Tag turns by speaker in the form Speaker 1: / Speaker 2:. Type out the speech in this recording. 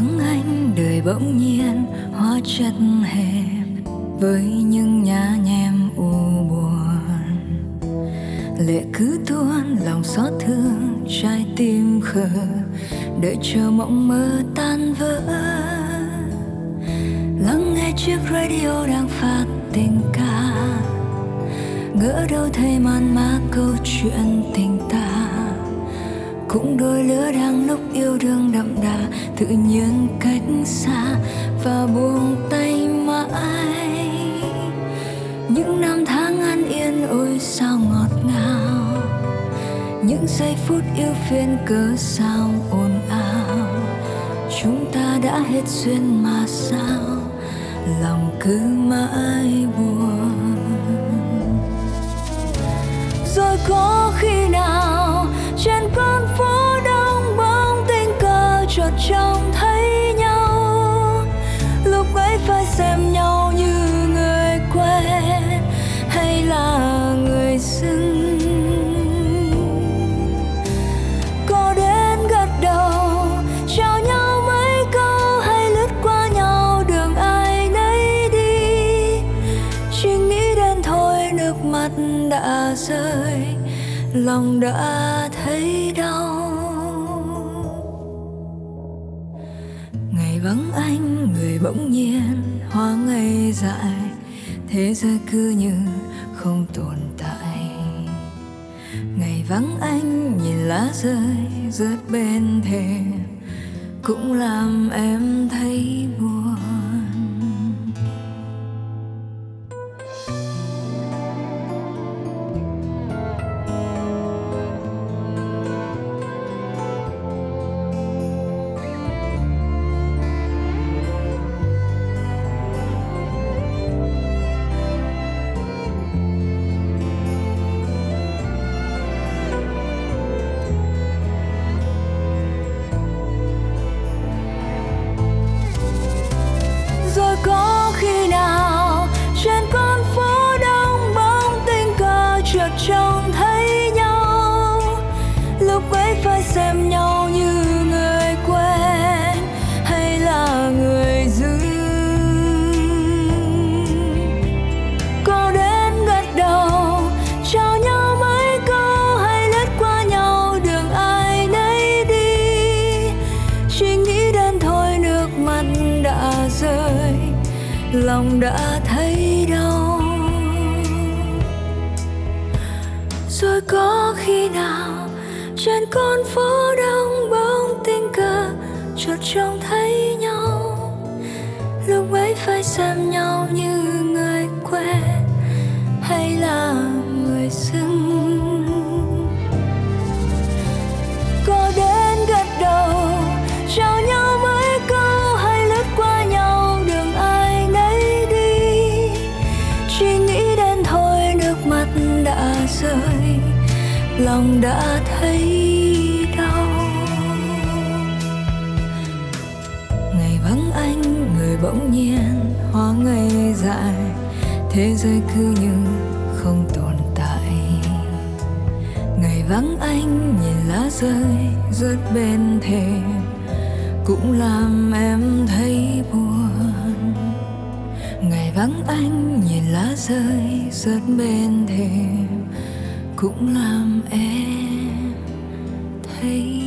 Speaker 1: vắng anh đời bỗng nhiên hóa chất hẹp với những nhá nhem u buồn. Lệ cứ tuôn lòng xót thương, trái tim khờ đợi chờ mộng mơ tan vỡ. Lắng nghe chiếc radio đang phát tình ca, ngỡ đâu thấy man mác câu chuyện tình ta. Cũng đôi lứa đang lúc yêu đương đậm đà, tự nhiên cách xa và buông tay mãi. Những năm tháng an yên ôi sao ngọt ngào, những giây phút yêu phiền cớ sao ồn ào. Chúng ta đã hết duyên mà sao lòng cứ mãi buồn. Rồi có khi nào trên con phố đông bóng tình cờ chợt trông thấy nhau, lúc ấy phải xem nhau như người quen hay là người dưng. Có đến gật đầu chào nhau mấy câu hay lướt qua nhau đường ai nấy đi, chỉ nghĩ đến thôi nước mắt đã rơi, lòng đã thấy đau. Ngày vắng anh người bỗng nhiên hóa ngây dại, thế giới cứ như không tồn tại. Ngày vắng anh nhìn lá rơi rớt bên thềm, cũng làm em thấy buồn. Rồi có khi nào trên con phố đông bóng tình cờ chợt trông thấy nhau, lúc ấy phải xem nhau như người quen hay là người dưng. Có đến gật đầu chào nhau mấy câu hay lướt qua nhau đường ai nấy đi, chỉ nghĩ đến thôi nước mắt đã rơi, lòng đã thấy đau. Rồi có khi nào trên con phố đông bóng tình cờ chợt trông thấy nhau, lúc ấy phải xem nhau như người quen hay là người dưng. Có đến gật đầu chào nhau mấy câu hay lướt qua nhau đường ai nấy đi, chỉ nghĩ đến thôi nước mắt đã rơi, lòng đã thấy đau. Ngày vắng anh người bỗng nhiên hóa ngây dại, thế giới cứ như không tồn tại. Ngày vắng anh nhìn lá rơi rớt bên thềm, cũng làm em thấy buồn. Ngày vắng anh nhìn lá rơi rớt bên thềm, cũng làm em thấy